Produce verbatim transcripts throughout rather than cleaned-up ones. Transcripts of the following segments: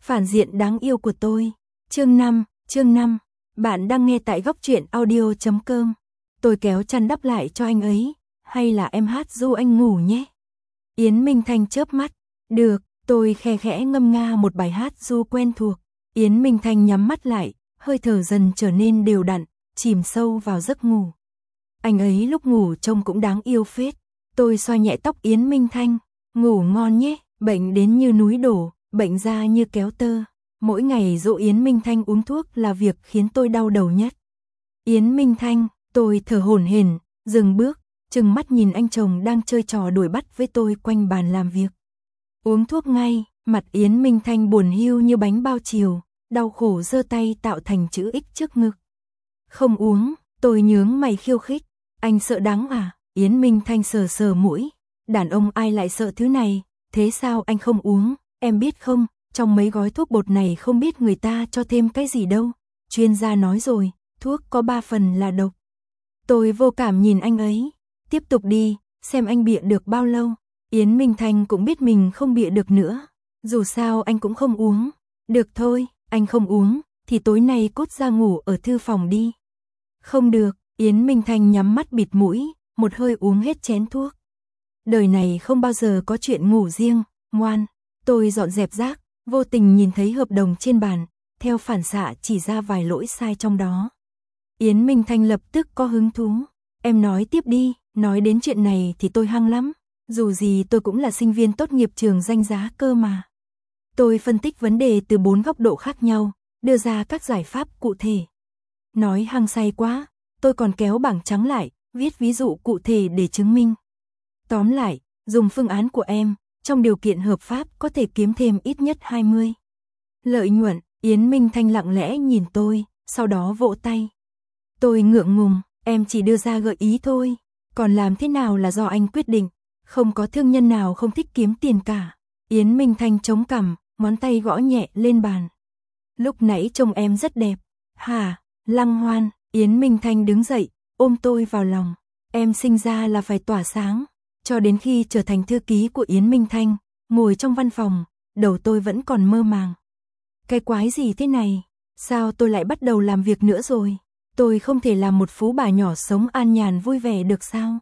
Phản diện đáng yêu của tôi. Chương năm, chương năm. Bạn đang nghe tại góc truyện audio chấm com. Tôi kéo chăn đắp lại cho anh ấy, hay là em hát ru anh ngủ nhé. Yến Minh Thanh chớp mắt. Được, tôi khe khẽ ngâm nga một bài hát ru quen thuộc. Yến Minh Thanh nhắm mắt lại, hơi thở dần trở nên đều đặn, chìm sâu vào giấc ngủ. Anh ấy lúc ngủ trông cũng đáng yêu phết. Tôi xoa nhẹ tóc Yến Minh Thanh. Ngủ ngon nhé, bệnh đến như núi đổ, bệnh ra như kéo tơ. Mỗi ngày dỗ Yến Minh Thanh uống thuốc là việc khiến tôi đau đầu nhất. Yến Minh Thanh, tôi thở hổn hển, dừng bước, trừng mắt nhìn anh chồng đang chơi trò đuổi bắt với tôi quanh bàn làm việc. Uống thuốc ngay, mặt Yến Minh Thanh buồn hiu như bánh bao chiều, đau khổ giơ tay tạo thành chữ X trước ngực. Không uống, tôi nhướng mày khiêu khích. Anh sợ đắng à? Yến Minh Thanh sờ sờ mũi. Đàn ông ai lại sợ thứ này, thế sao anh không uống? Em biết không, trong mấy gói thuốc bột này không biết người ta cho thêm cái gì đâu. Chuyên gia nói rồi, thuốc có ba phần là độc. Tôi vô cảm nhìn anh ấy. Tiếp tục đi, xem anh bịa được bao lâu. Yến Minh Thanh cũng biết mình không bịa được nữa. Dù sao anh cũng không uống. Được thôi, anh không uống, thì tối nay cốt ra ngủ ở thư phòng đi. Không được, Yến Minh Thanh nhắm mắt bịt mũi, một hơi uống hết chén thuốc. Đời này không bao giờ có chuyện ngủ riêng, ngoan. Tôi dọn dẹp rác, vô tình nhìn thấy hợp đồng trên bàn, theo phản xạ chỉ ra vài lỗi sai trong đó. Yến Minh Thanh lập tức có hứng thú. Em nói tiếp đi, nói đến chuyện này thì tôi hăng lắm. Dù gì tôi cũng là sinh viên tốt nghiệp trường danh giá cơ mà. Tôi phân tích vấn đề từ bốn góc độ khác nhau, đưa ra các giải pháp cụ thể. Nói hăng say quá, tôi còn kéo bảng trắng lại, viết ví dụ cụ thể để chứng minh. Tóm lại, dùng phương án của em, trong điều kiện hợp pháp có thể kiếm thêm ít nhất hai mươi. Lợi nhuận. Yến Minh Thanh lặng lẽ nhìn tôi, sau đó vỗ tay. Tôi ngượng ngùng, em chỉ đưa ra gợi ý thôi, còn làm thế nào là do anh quyết định, không có thương nhân nào không thích kiếm tiền cả. Yến Minh Thanh chống cằm, ngón tay gõ nhẹ lên bàn. Lúc nãy trông em rất đẹp. Hả? Lăng Hoan. Yến Minh Thanh đứng dậy, ôm tôi vào lòng. Em sinh ra là phải tỏa sáng. Cho đến khi trở thành thư ký của Yến Minh Thanh, ngồi trong văn phòng, đầu tôi vẫn còn mơ màng. Cái quái gì thế này? Sao tôi lại bắt đầu làm việc nữa rồi? Tôi không thể làm một phú bà nhỏ sống an nhàn vui vẻ được sao?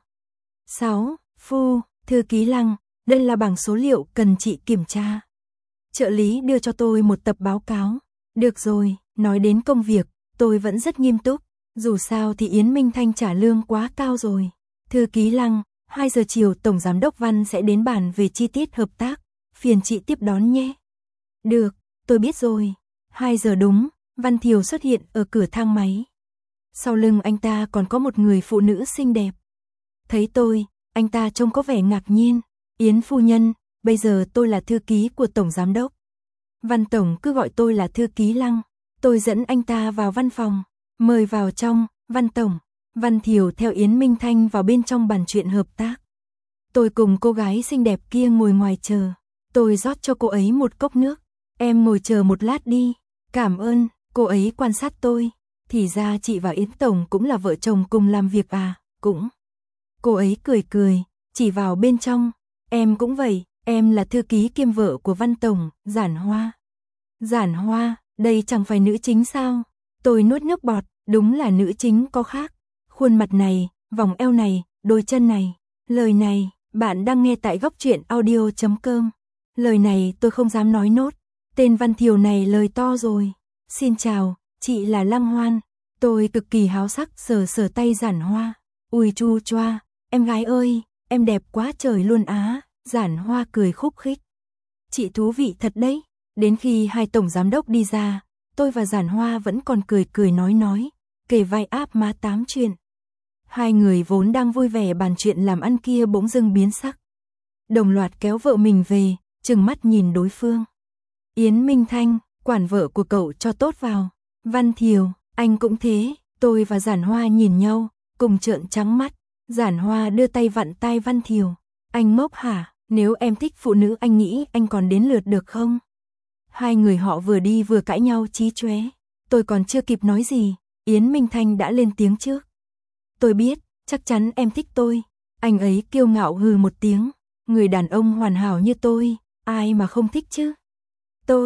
sáu. Phu, thư ký Lăng, đây là bảng số liệu cần chị kiểm tra. Trợ lý đưa cho tôi một tập báo cáo. Được rồi, nói đến công việc, tôi vẫn rất nghiêm túc. Dù sao thì Yến Minh Thanh trả lương quá cao rồi. Thư ký Lăng, hai giờ chiều Tổng Giám đốc Văn sẽ đến bàn về chi tiết hợp tác. Phiền chị tiếp đón nhé. Được, tôi biết rồi. hai giờ đúng, Văn Thiều xuất hiện ở cửa thang máy. Sau lưng anh ta còn có một người phụ nữ xinh đẹp. Thấy tôi, anh ta trông có vẻ ngạc nhiên. Yến phu nhân, bây giờ tôi là thư ký của Tổng Giám đốc. Văn Tổng cứ gọi tôi là thư ký Lăng. Tôi dẫn anh ta vào văn phòng. Mời vào trong, Văn Tổng. Văn Thiều theo Yến Minh Thanh vào bên trong bàn chuyện hợp tác. Tôi cùng cô gái xinh đẹp kia ngồi ngoài chờ. Tôi rót cho cô ấy một cốc nước. Em ngồi chờ một lát đi. Cảm ơn. Cô ấy quan sát tôi. Thì ra chị và Yến Tổng cũng là vợ chồng cùng làm việc à? Cũng. Cô ấy cười cười, chỉ vào bên trong. Em cũng vậy, em là thư ký kiêm vợ của Văn Tổng, Giản Hoa. Giản Hoa, đây chẳng phải nữ chính sao? Tôi nuốt nước bọt, đúng là nữ chính có khác. Khuôn mặt này, vòng eo này, đôi chân này. Lời này, bạn đang nghe tại góc truyện audio chấm com. Lời này tôi không dám nói nốt. Tên Văn Thiều này lời to rồi. Xin chào, chị là Lăng Hoan. Tôi cực kỳ háo sắc sờ sờ tay Giản Hoa. Ui chu choa, em gái ơi, em đẹp quá trời luôn á. Giản Hoa cười khúc khích. Chị thú vị thật đấy. Đến khi hai tổng giám đốc đi ra, tôi và Giản Hoa vẫn còn cười cười nói nói, kề vai áp má tám chuyện. Hai người vốn đang vui vẻ bàn chuyện làm ăn kia bỗng dưng biến sắc. Đồng loạt kéo vợ mình về, trừng mắt nhìn đối phương. Yến Minh Thanh, quản vợ của cậu cho tốt vào. Văn Thiều, anh cũng thế. Tôi và Giản Hoa nhìn nhau, cùng trợn trắng mắt. Giản Hoa đưa tay vặn tai Văn Thiều. Anh ngốc hả? Nếu em thích phụ nữ anh nghĩ anh còn đến lượt được không? Hai người họ vừa đi vừa cãi nhau chí chóe. Tôi còn chưa kịp nói gì, Yến Minh Thanh đã lên tiếng trước. Tôi biết, chắc chắn em thích tôi. Anh ấy kiêu ngạo hừ một tiếng. Người đàn ông hoàn hảo như tôi, ai mà không thích chứ? Tôi,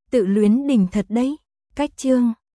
Tự luyến đỉnh thật đấy. Cách chương